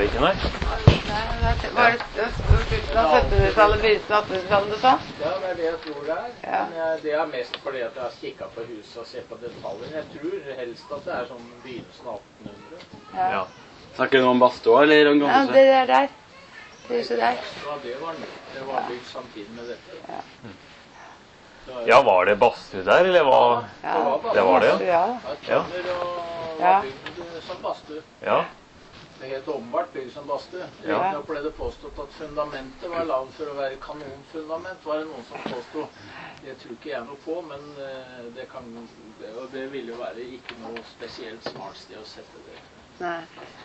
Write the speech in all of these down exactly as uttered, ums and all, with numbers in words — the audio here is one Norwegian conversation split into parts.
det ikke, nei? Nei, var det syttenhundretallet, begynnelsen av attenhundretallet du sa? Ja, det er det jeg tror det er. Ja. Men jeg, det er mest fordi at jeg har kikket på huset og sett på detaljer. Jeg tror helst at det er sånn begynnelsen av attenhundre. Ja. Ja. Snakker du om Bastua, eller om Ja, Gammelsen? det er der. Det huset der. Ja, det var, det var bygd samtidig med dette. Ja. Ja, var det badstue der, eller hva? Ja, Det var det, ja. Ja. Tømmer og Ja. var bygd som badstue. Ja. Det er helt åpenbart bygd som badstue. Ja. Riktignok ble det påstått at fundamentet var lavt for å være kanonfundament, var det noen som påstod. Det tror ikke jeg noe på, men eh, det kan, det, og det ville jo være ikke noe spesielt smart sted å sette det. Nei.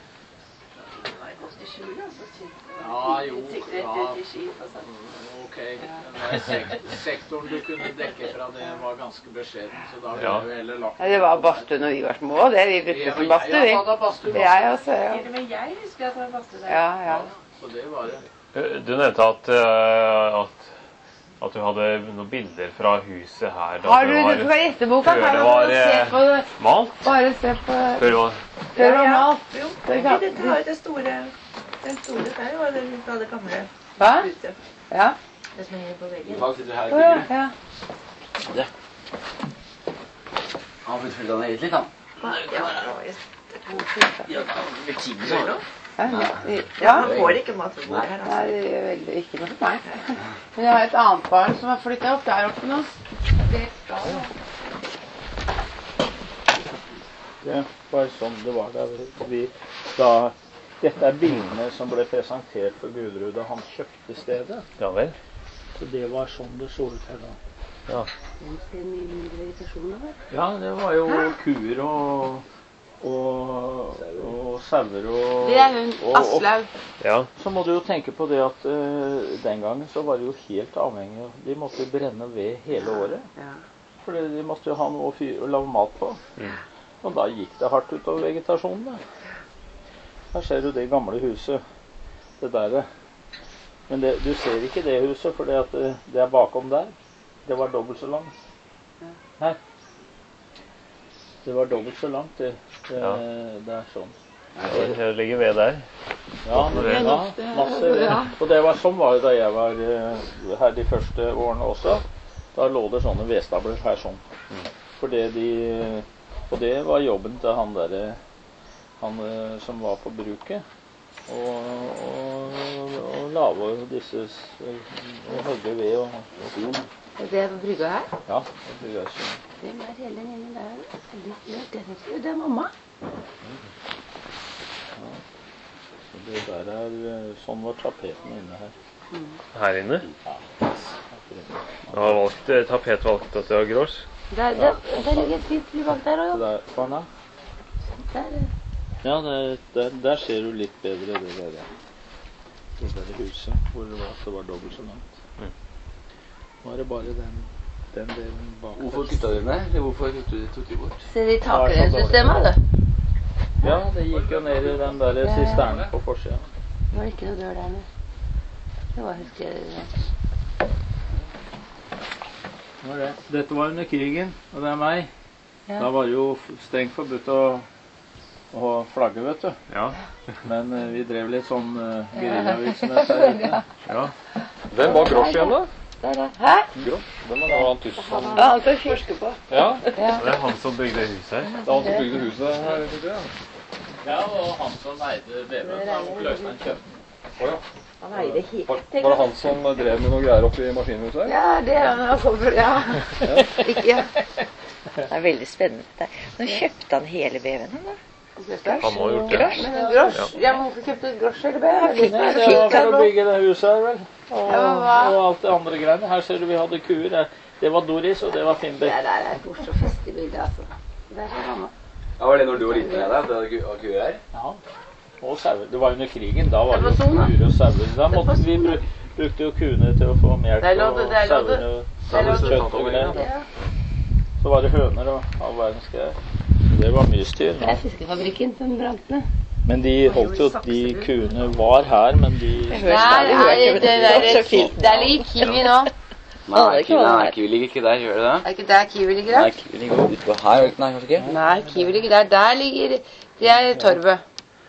Ja, jo, ja. Ok, men det er sek sektoren du kunne dekke fra det var ganske beskjeden, så da ville Ja. du heller lagt Ja, det var badstue når vi var små, det vi brukte som badstue, vi. Ja, da badstue, badstue. Jeg også, ja. Men jeg husker at det var badstue der. Ja, ja. Så det var det. Du nevnte at, eh, at, at du hadde noen bilder fra huset her. Da Har du det var, det fra gjesteboka? før Kan det du var se eh, på det? malt? Bare se på Før det var... før det var Ja, ja. malt. Jo, Det kan- det har det store, den store der var det fra det gamle Hva? huset. Ja. Det som henger på veggen. Hva sitter her Å, i ja, fingeren? ja. Det. Han har blitt fulgt av helt litt, han. Ja, det var jo Ja, velsignet så har du. Ja, Ja, ja. man får ikke mat på bordet her, Nei, altså. det gjør veldig ikke noe for meg. Men jeg har et annet barn som har flyttet opp der oppe nå. Det skal jo. Det var sånn det var da vi da dette er bildene som ble presentert for Gudrud da han kjøpte stedet. Ja vel. Så det var sånn det så ut her da. Ja. Ja, det var jo kuer og og, og sauer og Det er hun, og- og- Aslaug. Ja. Så må du jo tenke på det at eh, den gangen så var det jo helt avhengig av de måtte jo brenne ved hele året. Ja. For de måtte jo ha noe å, fyre, å lage mat på. Mm. Og da gikk det hardt utover vegetasjonen. Da. Her ser du det gamle huset. Det der. Men det, du ser ikke det huset, for det, at det, det er bakom der. Det var dobbelt så langt. Her. Det var dobbelt så langt, det. Det, Ja. det er sånn. Det det ligger ved der. Ja, men, ved. ja, masse ved. Og det var sånn var det da jeg var eh, her de første årene også. Da lå det sånne vedstabler her sånn. For det de Og det var jobben til han derre Han eh, som var på bruket. Og, og, og lage disse s- Og hogge ved og sol. Er det på brygga her? Ja. og det er sånn. Hvem er hele den ene der? Det er, det er mamma. Så det der er eh, Sånn var tapeten inne her. Her inne. Ja. Du har valgt eh, tapet valgt at det var grås. Der, der, der ligger et fint fly bak der Så også. der, sånn, ja. Der, eh. Ja, det, der, der ser du litt bedre det der, det der huset, hvor det var, det var dobbelt så langt. Mm. Nå er det bare den, den delen bak. Hvorfor kutta dere ned? Eller hvorfor tok de- tok de bort? Se de takrensystemet, du. Ja, det gikk jo ned i den der sisternen på forsiden. Det var ikke noe dør der nede. Det var, husker jeg det. Nå er det. Dette var under krigen, og det er meg. Ja. Da var det jo strengt forbudt å, å flagge, vet du. Ja. Men Men eh, vi drev litt sånn uh, geriljavirksomhet her ute. ja. Hvem var Grosch igjen, da? Der, der. Hæ? Grosch? Hvem var han tyskeren? Ja, han skal forske på. Ja. Ja. Det er han som bygde huset her. Det var han som bygde huset her, tror jeg. Ja, og han som eide B V-en, han løsne en kjøpt. Å ja. Han eide helt. Var, var det han som drev med noe greier oppi maskinhuset her? Ja, det er han har kommet, ja. Ikke. Det er veldig spennende. Nå kjøpte han hele B V-en, da. Han må ha gjort det. Grosch? Men en grosch? Ja, men hvorfor kjøpte du grosch eller B V? Nei, det var for å bygge det huset her, vel. Og, Ja, men hva? og alt det andre greiene. Her ser du vi hadde kuer. her. Det var Doris, og det var Det Finnbekk. der er et morsomt festlig bilde, altså. Der er mamma. Ja, var det når du var liten med deg? Det var kuer her? Ja. Og sauer. Det var under krigen. Da var det Det var jo sånn, da. kuer og sauer. Da måtte vi bru brukte jo kuene til å få melk Der lå og det, der lå det. sauene Der lå og det. kjøtt og greier. Ja. Så var det høner og all verdens greier. Det var mye styr. Det er fiskefabrikken som brant ned. Men de holdt jo De kuene var her, men de Der er det der, der ligger Kiwi nå. Nei, Kiwi, nei, Kiwi ligger ikke der, gjør det det? Er ikke der Kiwi ligger Nei, da? Kiwi ligger utpå her. Nei, kanskje ikke? Nei, Kiwi ligger der. Der ligger, det er torvet.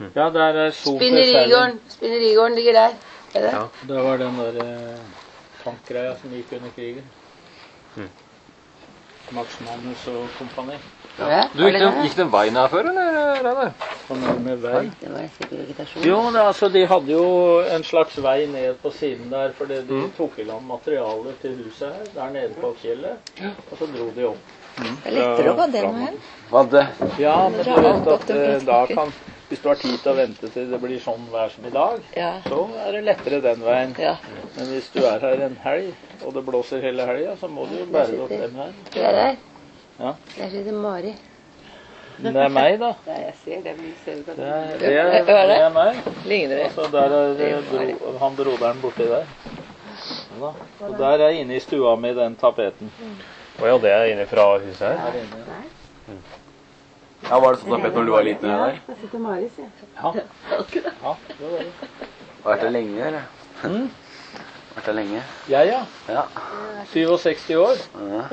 Ja, der er Spinnerigården. Spinnerigården ligger der. Er det? Ja. Det var den der eh, tankgreia som gikk under krigen. Mm. Max Manus og kompani. Ja. Du, gikk den, gikk den veien her før, eller? Reidar? Sånn med vei. Det var sikkert vegetasjon. Jo, det, altså, de hadde jo en slags vei ned på siden der, fordi de Mm. tok i land materialer til huset her, der nede på fjellet, og så dro de opp. Det er lettere å gå den veien. Hva det? Ja, men du dra opp vet at at det blir eh, da snakker. kan, hvis du har tid til å vente til det blir sånn vær som i dag, Ja. så er det lettere den veien. Ja. Men hvis du er her en helg, og det blåser hele helga, så må du jo bære det opp dem her. Det er der. Ja. Der sitter Mari. Det er meg, da. Ja, jeg ser det. Men ser Det er, det er, det er meg. Ligner det? Så der er eh, dro, han broderen borti der. Ja, og der er inne i stua mi den tapeten. Å ja, det er inne fra huset her. Her inne. Ja, var det sånn tapet når du var liten der? Der sitter Maris, ja. Ja. Ja, det var det. Vært der lenge, eller? Mm. Vært der lenge? Jeg, ja. Ja. syvogseksti år. Ja.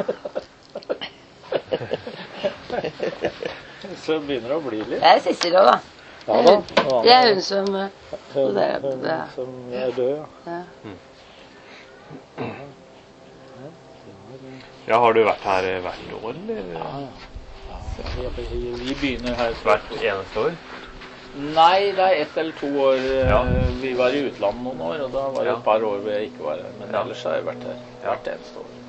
Så begynner det å bli litt. Det er Sissel òg, da. Ja da. Det er hun som eh, Hun, det er- hun det er- som er død, ja. ja. Ja, har du vært her hvert år, eller? Ja, vi, vi begynner her Hvert eneste år? Nei, det er ett eller to år. eh, Ja. Vi var i utlandet noen år, og da var det Ja. et par år hvor jeg ikke var her. Men Ja. ellers har jeg vært her Ja. hvert eneste år.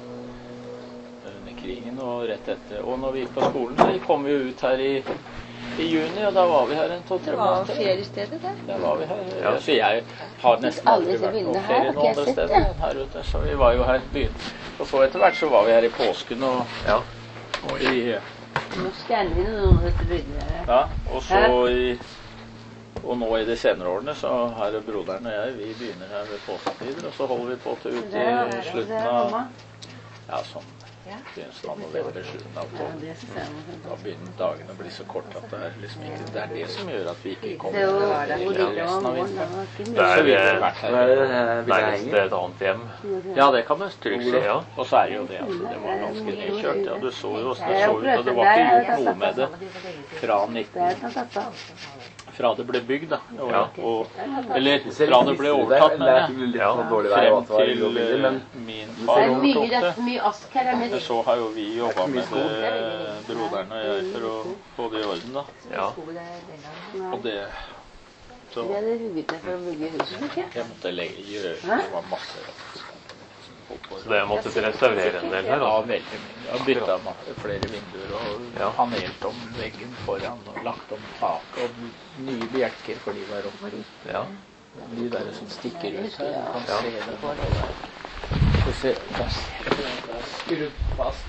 Under krigen og rett etter. Og når vi gikk på skolen, så kom vi jo ut her i, i juni, og da var vi her en to-tre Det var måneder. feriestedet der. Der var vi her. Ja. Så jeg har nesten Alle aldri disse vært bildene noen her ferie har noe ikke andre jeg sett, steder ja. enn her ute. Så vi var jo her i byen. Og så etter hvert så var vi her i påsken og, Ja. og i Nå stjerner vi noen av disse bildene der. Ja, og så i Og nå i de senere årene så her er broderen og jeg, vi begynner her ved påsketider, og så holder vi på til ut i slutten av Ja, sånn Ja. begynnelsen av november, slutten av Ja, oktober. det synes jeg var Da begynner dagene å bli så korte at det er liksom ikke Det er det som gjør at vi ikke kommer Det var til der hvor resten det av var vinteren. Det Så er vi har eh, vært Hva er her. det eh, bildet nærmest henger? et annet hjem. Ja, det kan man trygt si. Ja. Og så er det jo det at det var ganske nedkjørt. Ja, du så jo åssen det så ut, og det var ikke gjort noe med det fra nitten Fra det ble bygd, da. Og, Ja. og, eller fra det ble overtatt, Det er men litt Ja. sånn dårlig vær og frem at det var til gode bilder, men eh, min Det far er mye, det overtok er det. mye ask her. Men Men så har jo vi jobba med skog. det, broderen og jeg, for å få det i orden, da. Ja. Og det Så vi hadde hugget ned for å bygge huset, ikke? jeg måtte legge, gjøre Det var masse holdt på å- Så det måtte til restaurere en del her, Ja, da. veldig mye. Jeg har bytta masse, flere vinduer og Ja. panelt om veggen foran og lagt om taket og nye bjelker for de der oppe. Ja. De der som stikker ut her. Du kan Ja. se det på det der. Du ser, der ser du den der skrudd fast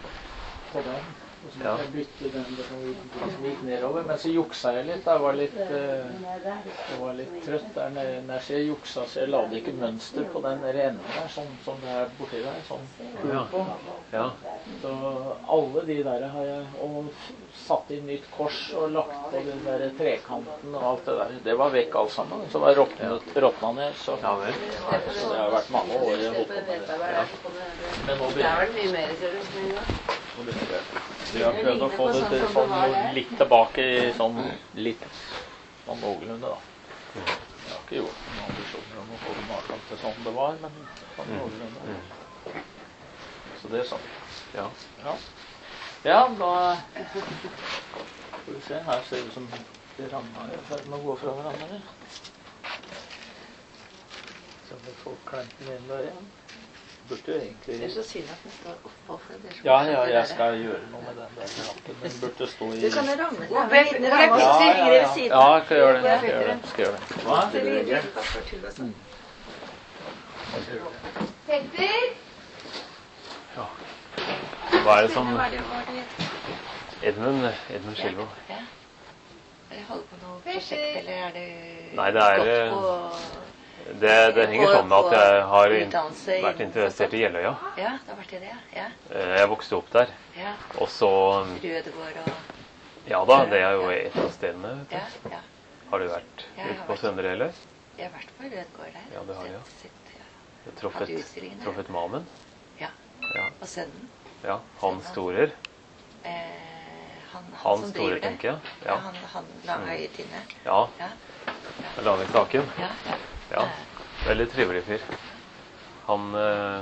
på den. Og så måtte Ja. jeg bytte den som som gikk nedover. Men så juksa jeg litt. Jeg var litt, eh, jeg var litt trøtt der nede. Når jeg sier juksa, så jeg lagde ikke mønster på den der enden der, sånn som det er borti der. Sånn Ja. på. Ja. Så alle de der har jeg og satt inn nytt kors og lagt på den der trekanten og alt det der. Det var vekk alt sammen. Så var råtnet råtna ned. Så, Ja vel. så det har vært mange år jeg holdt på med det. Men nå Det begynner er vel mye mer, ser du. nå begynner det. Vi har prøvd å få det til sånn litt tilbake i sånn litt sånn noenlunde, da. Jeg har ikke gjort noen ambisjoner om å få det maken til sånn det var, men sånn noenlunde. Så det er sånn. Ja. Ja. Ja, da skal vi se. Her ser det ut som det rammer er i ferd med å gå fra hverandre. eller? Så vi får klemt den inn der igjen. Burde jo Det er egentlig så synd at den står oppå. For det er så Ja, morsomt, ja, det jeg der. skal gjøre noe med den der lampen. Den burde stå i Du kan jo ramme Hvor den. ble- Den hvor ble rammer Ja, oss ja, til ved ja. siden. Ja, jeg skal gjøre det. Jeg skal gjøre det. Skal gjøre det. Hva? Det blir litt tull og sånn. Hva er det som Hva er det, hva er det? Edmund, Edmund Skilvo. Ja. Er det holder på noe prosjekt, eller er det Nei, det er, gått på Det, det henger sånn med at jeg har in- utdannelse i- vært interessert i Jeløya. Ja, det har vært det, ja. Ja, Eh, Jeg vokste opp der. ja. Og så Rødegård og Ja da, det er jo et av stedene. vet du. Ja, ja. Har du vært Ja, jeg ute har på vært. Søndre, eller? Jeg har vært på Rødegård der. Ja, det har du, ja. Sett- sett, ja. Du har Truffet, Hatt utstillingen der. truffet mannen? Ja. Ja. Og sønnen. Ja, Hans Storer. Eh, Han, han, Han som store, driver det. tenker jeg. Ja, Ja. han, han langøyet inne. Ja. Ja. Lange Staken. Ja, ja. Ja. Veldig trivelig fyr. Han eh,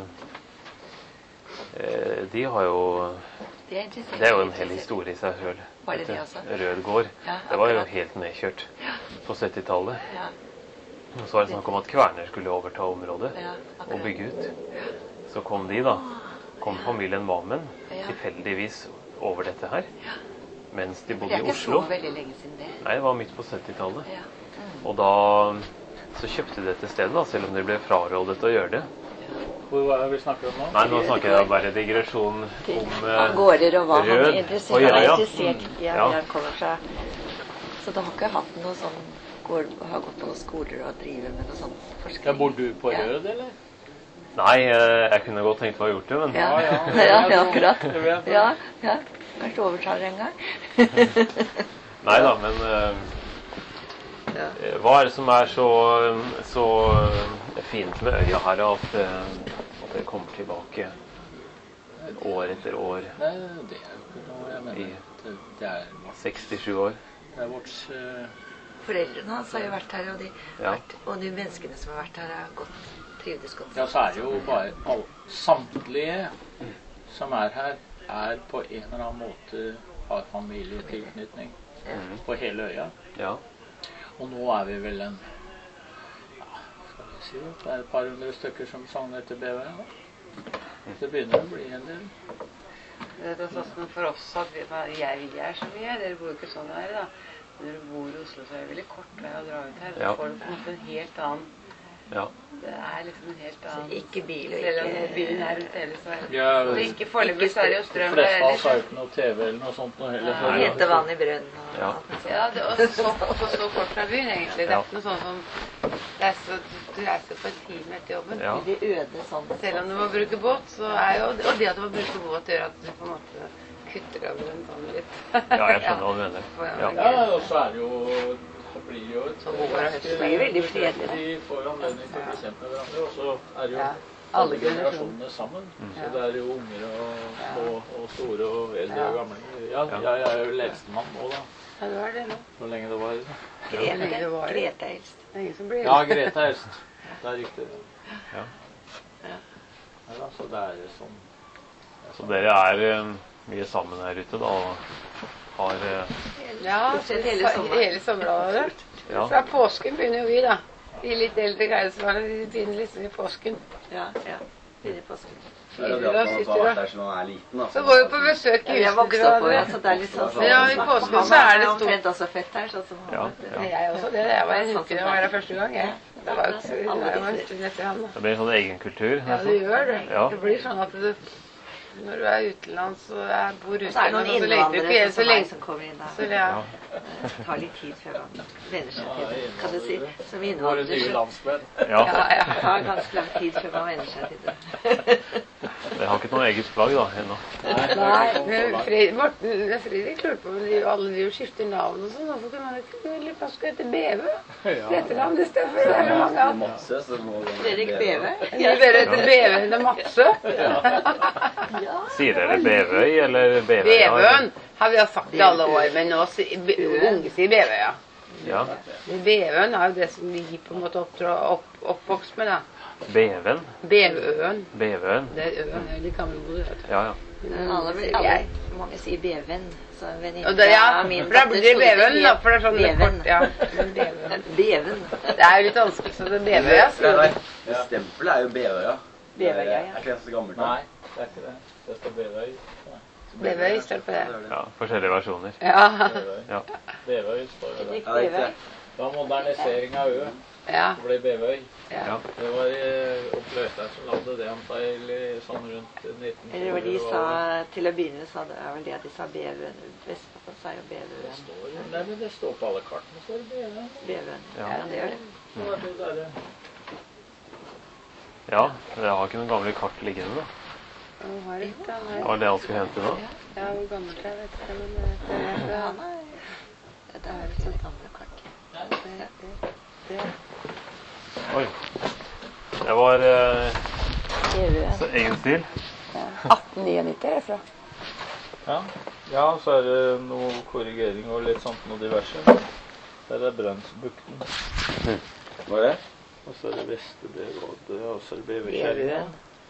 eh, De har jo Det er interessant. Det er jo en hel historie i seg selv. Var det det Dette også? Rød gård. Ja, Det var jo akkurat. helt nedkjørt på syttitallet. Ja, Så var det snakk om at Kværner skulle overta området ja, og akkurat. bygge ut. Så kom de, da. Kom familien Mammen Ja. tilfeldigvis over dette her. Mens de Det bodde er i ikke Oslo. så veldig lenge siden det. Nei, det var midt på syttitallet. Ja. Mm. Og da så kjøpte de dette stedet, da, selv om de ble frarådet å gjøre det. Hvor var det vi snakker om nå? Nei, nå snakker jeg bare digresjon om eh, Han gårder og hva han Rød er interessert, og han er Jøya. interessert i. Ja, Ja. jeg kommer fra. Så du har ikke hatt noe sånn går, har gått på noen skoler og driver med noe sånt forskning? Ja, bor du på Ja. Rød, eller? Nei, eh, jeg kunne godt tenkt meg å gjort det, men Ja, Ja, ja, ja. ja, akkurat. Jeg vet det. Ja, ja. Kanskje du overtar det en gang? Nei da, men eh, Ja. eh, hva er det som er så, så eh, fint med øya her, at, eh, at det kommer tilbake år etter år? Nei, det er jo ikke noe jeg mener. I- Det, det er vårt, sekstisju år. det er vårt eh, Foreldrene hans har jo vært her, og de, Ja. vært, og de menneskene som har vært her, har gått, trivdes godt. Ja, så er det jo bare all, samtlige som er her, er på en eller annen måte har familietilknytning Mhm. på hele øya. Ja. Og nå er vi vel en ja, skal vi si det, det er et par hundre stykker som sogner til B V. Ja. Det begynner å bli en del. Det er sånn som for oss at vi, jeg, vi er som vi er. Dere bor jo ikke sånn her, da. Når du bor i Oslo, så er det veldig kort vei å dra ut her. Ja. Så får du på en måte en helt annen Ja. Det er liksom en helt annen Ikke bil og Selv om ikke bilen er rundt hele, så er det Ja, og ikke foreløpig så er det jo de strøm der fleste av oss har jo heller. ikke noe T V eller noe sånt noe heller. Nei. så- hente vann i brønnen og Ja. alt sånt. Ja, det er også så, også så kort fra byen, egentlig. Det er Ja. ikke noe sånn som det er så, Du reiser på en time etter jobben. Ja. De øde sånn. Selv om du må bruke båt, så er jo Og det at du må bruke båt, gjør at du på en måte kutter over den sånn litt. Ja, jeg skjønner hva du mener. Ja. Ja, og så er det jo det blir jo et Så hvor er det? Det blir veldig fredelig, det. De får jo anledning til å bli kjent med hverandre, og så er det jo Ja, alle alle generasjonene sammen. Så det er jo unger og små og store og eldre og gamle. Ja, jeg er jo eldstemann nå, da. Ja, det var det nå. Hvor lenge det var. Grete, Grete er eldst. Det er ingen som blir Ja, Grete er eldst. Det er riktig. Ja. Ja, da, så det er sånn. Så dere er eh, mye sammen her ute, da, og har eh, Ja, Stort sett hele sommeren. hele sommerhalvåret. Ja. Fra påsken begynner jo vi, da. Vi litt eldre greiesvarene, vi begynner liksom i påsken. Ja, ja. Begynner påsken. Det er jo det at man har vært der siden man er liten. Da. Så går vi på besøk i Vi har huset vokst til opp på hverandre. det, så det er litt sånn. Ja, i påsken Han så er det omtrent stort. også født her, sånn som han. Ja, Men ja. jeg også det. Jeg var en uke da var jeg første gang, jeg. Det var jo ikke så Alle jeg var disse. en stund etter han, da. Det blir en sånn egen kultur. Ja, det gjør det. Ja. Det blir sånn at du, når du er utenlands og er, bor Så er det noen utenlands, så lengter du ikke innvandrere igjen så som meg lenge. som kommer inn da. Så ja. Ja. Det tar litt tid før man venner seg til det, kan du si. Som Våre innvandrer nye så landsmenn. Ja. Ja, ja. det tar ganske lang tid før man venner seg til det. Dere har ikke noe eget flagg da, ennå. Nei, men Fred, Morten Fredrik lurte på om de- alle de jo skifter navn og sånn. Hvorfor kunne man ikke litt man skulle hete Beve? Etternavn i stedet for det er det mange av. Masse, så må det Fredrik Beve. De dere heter Beve enn Matse. Sier dere Bevøy eller Bevøy? Bevøen har vi jo sagt i alle år, men nå sier Be- unge sier Bevøya. Ja. Men Bevøen er jo det som vi på en måte opptrå, opp, oppvokst med, da. Beven. Bevøen. Bevøen. Det er øen, det er de gamle bodde, vet du. Ja, ja. Men alle, Sier alle, jeg. mange sier Beven. Så en venninne Og det, ja, av min for da blir det datter trodde Bevøen, da, for det er sånn det er Beven. kort, ja. Men Bevøen. Beven. Det er jo litt vanskelig, så det er Bevøya. Nei, nei. Det stempelet er jo Bevøya. Bevøya, ja. Er ikke det så gammelt? da? Nei, det er ikke det. Det står Bevøy. Bevøy står på det. Ja, forskjellige versjoner. Ja. Bevøy. Ja. Bevøy står det. Fredrik Ja, det er ikke Bevøy. det. Det var modernisering av ø. Ja. Det ble Bevøy. Ja. Det var eh, Opp Løstein som lagde det antagelig sånn rundt nitten Eller hva de sa til å begynne med, sa det er vel det at de sa Beven. Vestpå sa jo Beven. Nei, men det står på alle kartene, så er det Bevøy. Beven. Ja. Ja, det gjør det. Så var det der, Ja, dere har ikke noen gamle kart liggende da. Han har litt, han Det har. var det han skulle hente nå. Ja, hvor gammelt er det, vet ikke, men det det er fra Han er Det er jo et gamle kart. det, det, det. Oi. Det var eh, Beven. så egen stil. atten nittini er det fra. Ja, Ja, så er det noe korrigering og litt sånt noe diverse. Der er Brønnsbukten. Mm. Hva er det? Og så er det Vesterbrevrådet, og så er det Beverkjerringa.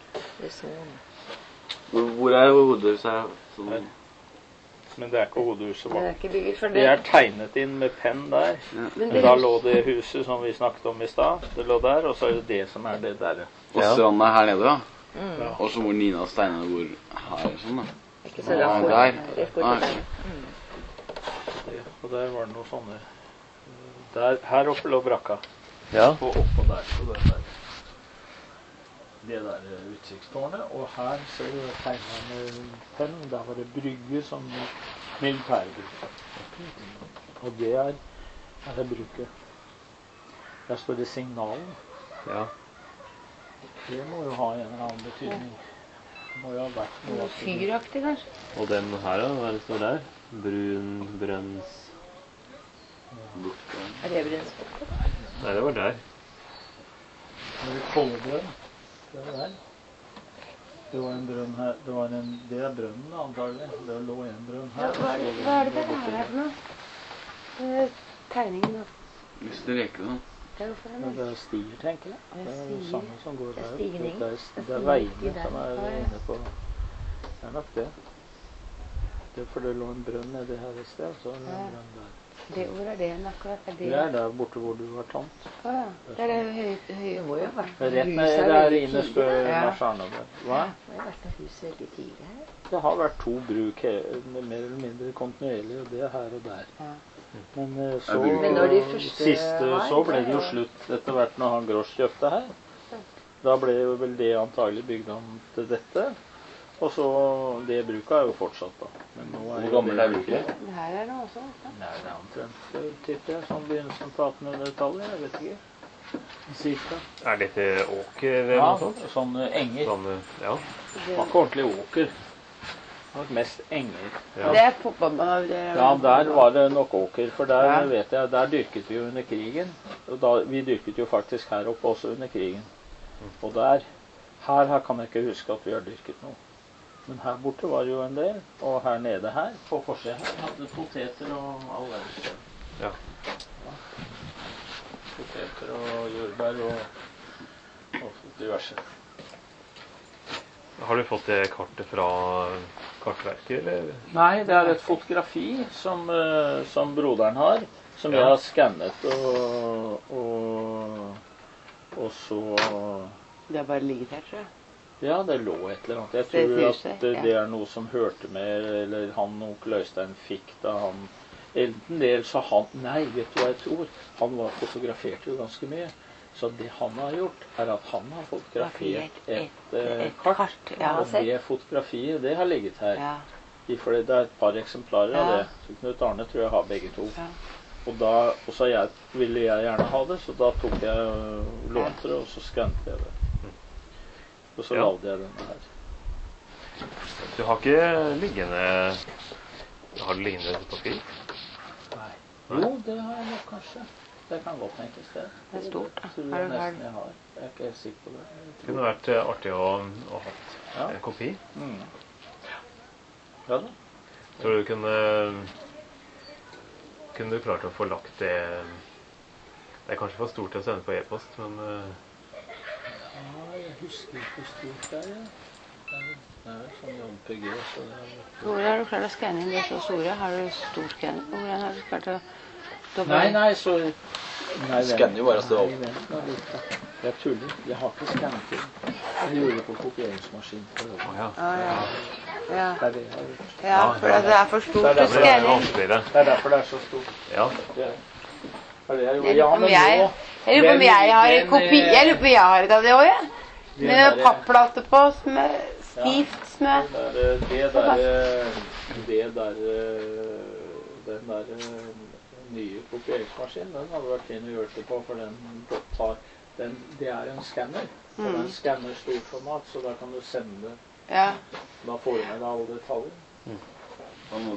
Hvor, hvor er hovedhuset? Sånn... Men det er ikke hovedhuset Det er vårt. ikke bygget for Det det. er tegnet inn med penn der. Ja. Men det Da lå det huset som vi snakket om i stad. Det lå der, og så er det det som er det der. Og stranda er her nede, da? Mm. Og så hvor Nina Steinar bor her, sånn da. Ikke så Ja, langt bort. der. Rett bort Ah, til ok. der. Mm. Og der var det noe sånne der, her oppe lå brakka. Ja. Og oppå der. Og det der. Det der utsiktstårnet. Og her ser du tegnet med penn. Der var det brygge som militærbruk. Og det er, er det bruket. Der står det signalen. Ja. Det må jo ha en eller annen betydning. Det må jo ha vært noe. Noe fyraktig, kanskje. Og den her, da? Hva er det står der? Brun, brønns... Er det Brønnsbukten? Nei, det var der. Det er Kollebrønn. Det er der. Det var en brønn her. Det, var en, det er brønnen antagelig. Det lå en brønn Ja, her. hva, er det, hva er det det her er for noe? Eh, Tegningen da. Mister Reke, da. Det er jo for Men en det er stier, tenker jeg. Det er Det er stier. det samme som går Det er der. stigning. Det er, Det det er er veiene stigning som er der. inne på. Det er nok det. Det er for det lå en brønn nedi her i sted, så er det en Ja. brønn der. det, Hvor er det akkurat? Er det? Det er der borte hvor du har tomt. Å ja. Det er det høye, høye. Det må jo ha vært Det er noe rett hus ned her der veldig innerst tidlig. ved Ja. Marsjarna der. Hva? Det må jo ha vært noe hus veldig tidlig her. Det har vært to bruk he- mer eller mindre kontinuerlig, og det er her og der. Ja. Men eh, så, Men når de første siste, var, så ble det det jo er jo- slutt etter hvert når han Grosch kjøpte her. Da ble jo vel det antagelig bygd om til dette. Og så det bruket er jo fortsatt, da. Men nå er Hvor jo gammel det er bruket? Det her er det også. ikke? Nei, det er omtrent, eh, tipper jeg, sånn begynnelsen på attenhundretallet. Jeg vet ikke. Cirka. Er dette åker eller Ja, noe sånt? sånn eh, enger. Sånn, ja. Det var ikke ordentlig åker. Det var mest enger. Ja. Det er fotballbanen. det er- Ja, der var det nok åker, for der Ja. vet jeg, der dyrket vi jo under krigen. Og da, vi dyrket jo faktisk her oppe også under krigen. Og der, her, her kan jeg ikke huske at vi har dyrket noe. Men her borte var det jo en del, og her nede her, på forsiden her, hadde poteter og all verdens. Ja. Poteter og jordbær og, og diverse. Har du fått det kartet fra Kartverket, eller? Nei, det er et fotografi som, eh, som broderen har, som Ja. jeg har skannet og, og, og så Det har bare ligget her, tror jeg. Ja, det lå et eller annet. Jeg Det tror huset, at eh, ja. det er noe som hørte med, eller han onkel Øystein fikk da han Enten det, eller så han Nei, vet du hva jeg tror? Han var fotografert jo ganske mye. Så det han har gjort, er at han har fotografert et, eh, et kart. kart, ja, og sett. det fotografiet, det har ligget her. Ja. I- For det er et par eksemplarer av Ja. det. Så Knut Arne tror jeg har begge to. Ja. Og da og så jeg, ville jeg gjerne ha det, så da tok jeg øh, lånte det, og så skannet jeg det. Og så Ja. lagde jeg denne her. Du har ikke liggende Har du liggende papir? Nei. Nei. Jo, det har jeg nok kanskje. Det kan godt tenkes det. Det er stort, da. Det tror Har jeg du- har- nesten jeg har. Jeg er ikke helt sikker på det. Det kunne vært eh, artig å, å ha Ja. en kopi. Mm. Ja da. Tror du kunne Kunne du klart å få lagt det Det er kanskje for stort til å sende på e-post, men eh, Ja, jeg husker ikke hvor stort det er. Ja. Det er jo sånn J P G, så det er Hvor har du klart å skanne inn det så store? Har du stor skanner? Hvordan har du klart å doble? Nei, nei, så nei, vent. Skanner jo bare å stå opp. Nei, vent nå litt, da. Jeg tuller. Jeg har ikke skannet inn. Jeg gjorde det på kopieringsmaskin. For å øvrig. ja. Ja, ja. Ja. Det er det jeg har gjort. ja, for det er for stort Det er å derfor Det er skanne inn. vanskeligere. Det er derfor det er så stort. Ja. Det er det er det jeg gjorde. Jeg Ja, lurer på om men jeg, nå jeg lurer på om den- jeg har en den, kopi. eh, Jeg lurer på om jeg har et av det òg, jeg. det Med derre- papplate på, smø, stivt smø. Det der, det der, det der, den der nye kopieringsmaskinen, den hadde vært fin å gjøre det på, for den tar, den, det er en skanner. Så Mm. den skanner storformat, så da kan du sende, Ja. da får du med deg alle detaljer. Da må-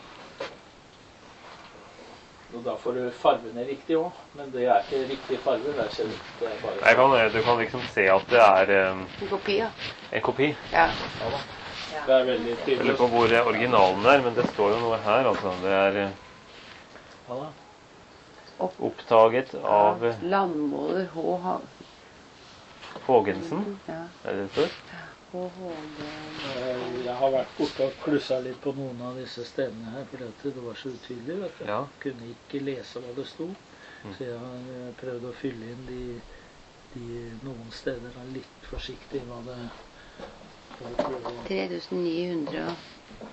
Og da får du farvene riktig også, men det er ikke riktig farve, det ser ut, det er bare Jeg kan, du kan liksom se at det er eh, En kopi, ja. en kopi. Ja. Ja da. Det er veldig Jeg tydelig. lurer på hvor originalen er, men det står jo noe her, altså. Det er Ja, da. opptaget av Landmåler H. H. Hågensen, Ja. er det det står? H. Hågen. Eh, Jeg har vært borte og klussa litt på noen av disse stedene her, fordi at det var så utydelig, vet du. Ja. Kunne ikke lese hva det sto. Så jeg har eh, prøvd å fylle inn de, de noen steder da, litt forsiktig hva det hva det prøver å- tre tusen ni hundre og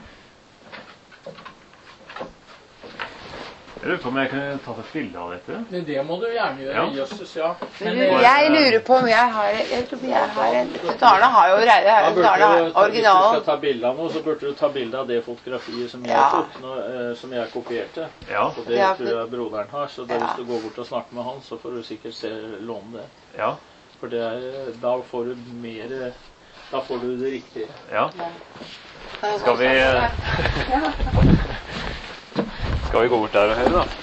Jeg lurer på om jeg kunne tatt et bilde av dette. Men det må du gjerne gjøre. Ja. Jøsses, ja. Men du, jeg lurer på om jeg har Jeg tror jeg har en Arne har jo Da Arne burde har du, ta- hvis du skal originalen. ta bilde av noe, så burde du ta bilde av det fotografiet som jeg Ja. tok, nå, eh, som jeg kopierte. Ja, Og det Ja, tror jeg broderen har, så det, Ja. hvis du går bort og snakker med han, så får du sikkert se, låne det. ja, For det er, da får du mer Da får du det riktige. ja. Skal vi Skal vi gå bort der og høre, da?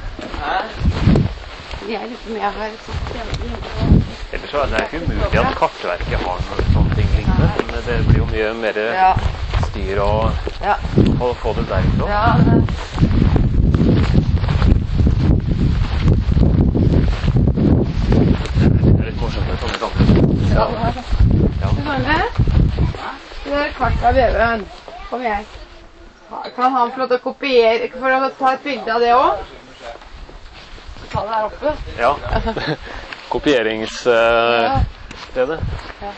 Jeg lurer på om jeg har et sånt jævlig Ellers så er det ikke umulig at Kartverket har noen sånne ting lignende. Men det blir jo mye mer Ja. styr å Ja. å få det derfra. Ja, det- Det er litt morsomt med sånne gamle. ja, det er det. Ja. Du skjønner? Det er kart av beveren. Kom igjen. Kan han få lov til å kopiere Få lov til å ta et bilde av det òg? Ta det her oppe. Ja. Kopieringsstedet. Det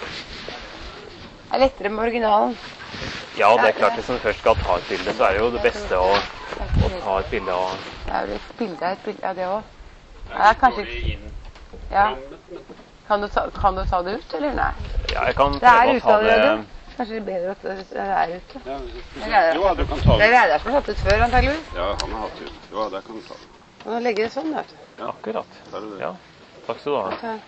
er lettere med originalen. Ja, det er klart hvis man først skal ta et bilde, så er det jo det beste å, å ta et bilde av. Det er jo et bilde av et bilde av det òg. Det er kanskje Ja. Kan du, ta, kan du ta det ut, eller nei? Ja, jeg kan Det er prøve å ute ta det. allerede. Kanskje det er bedre at det er ute. Ja, Eller er jo, det du kan ta Det er det. Reidar som har tatt ut før, antageligvis. Ja, han har hatt det ut. Jo, det kan du ta. Og nå legger det sånn, vet du. Akkurat. Da er det det. Ja, takk skal du ha. Ja.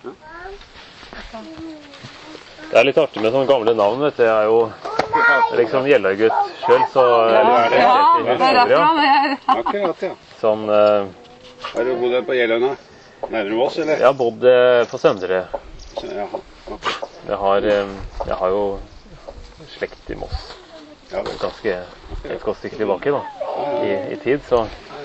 Det er litt artig med sånne gamle navn, vet du. Jeg er jo liksom Gjellargutt sjøl, så jeg er litt interessert i det er derfor historia. han er Akkurat, ja. Sånn eh, Har du bodd her på Jeløyna? Nærmere Voss, eller? Jeg har bodd eh, på Søndre. Så, jaha. Ok. Jeg har, eh, jeg har jo slekt i Moss. Ja, vel. Ganske et godt stykke tilbake da, i, i tid, så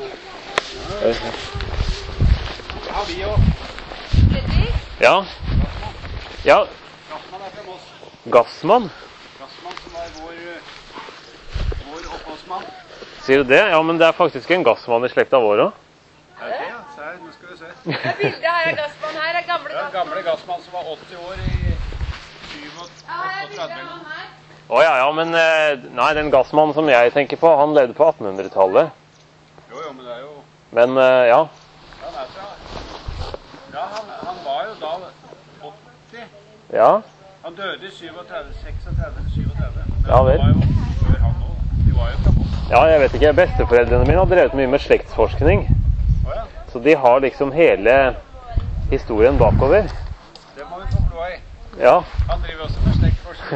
Ja, vi òg. ja. Ja, Gassmann er fra Moss. Gassmann. Gassmann som er vår, vår oppholdsmann. Sier du det? Ja, men det er faktisk en gassmann i slekta vår òg. Er det det? Ja, se her, nå skal vi se. bildet her er gassmann. Her er gamle Det er en gamle gassmann som var åtti år i syttiåtte. Å ja, ja, men eh, nei, den gassmannen som jeg tenker på, han levde på attenhundretallet. Jo, jo, men det er jo Men eh, ja. Han er fra Ja, han, han var jo da åtti. Ja, Han døde i syttiåtte, seksogtretti eller syttiåtte. Men Ja, vel. han var jo før han nå. De var jo fra Moss. ja, jeg vet ikke. Besteforeldrene mine har drevet mye med slektsforskning. Å ja. Så de har liksom hele historien bakover. Det må vi få blod i. Ja. Han driver også med slektforskning.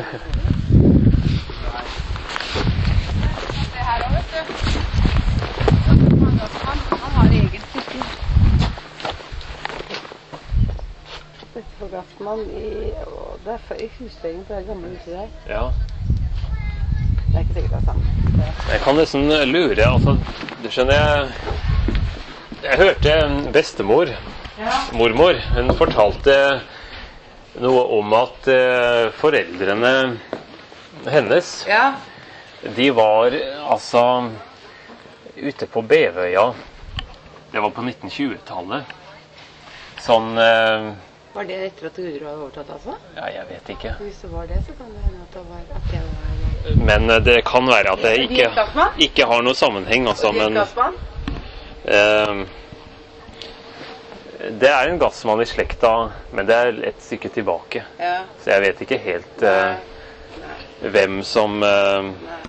Det her òg, vet du. Gassmann, han har eget stykke. Dette for Gassmann i å, Det er for- i husveggen på det gamle huset der. ja. Det er ikke sikkert det er samme. Jeg kan nesten lure, altså, du skjønner jeg Jeg hørte en bestemor, mormor, hun fortalte noe om at eh, foreldrene hennes, Ja. de var altså ute på Bevøya. Det var på nitten tjue-tallet. Sånn eh, Var det etter at Gudrun hadde overtatt, altså? Ja, jeg vet ikke. Hvis det var det, så kan det hende at det var, at det var Men eh, det kan være at det ikke, Gassmann? ikke har noe sammenheng, altså, men Gassmann? Eh, det er en gassmann i slekta, men det er et stykke tilbake. Ja. Så jeg vet ikke helt eh, hvem som eh,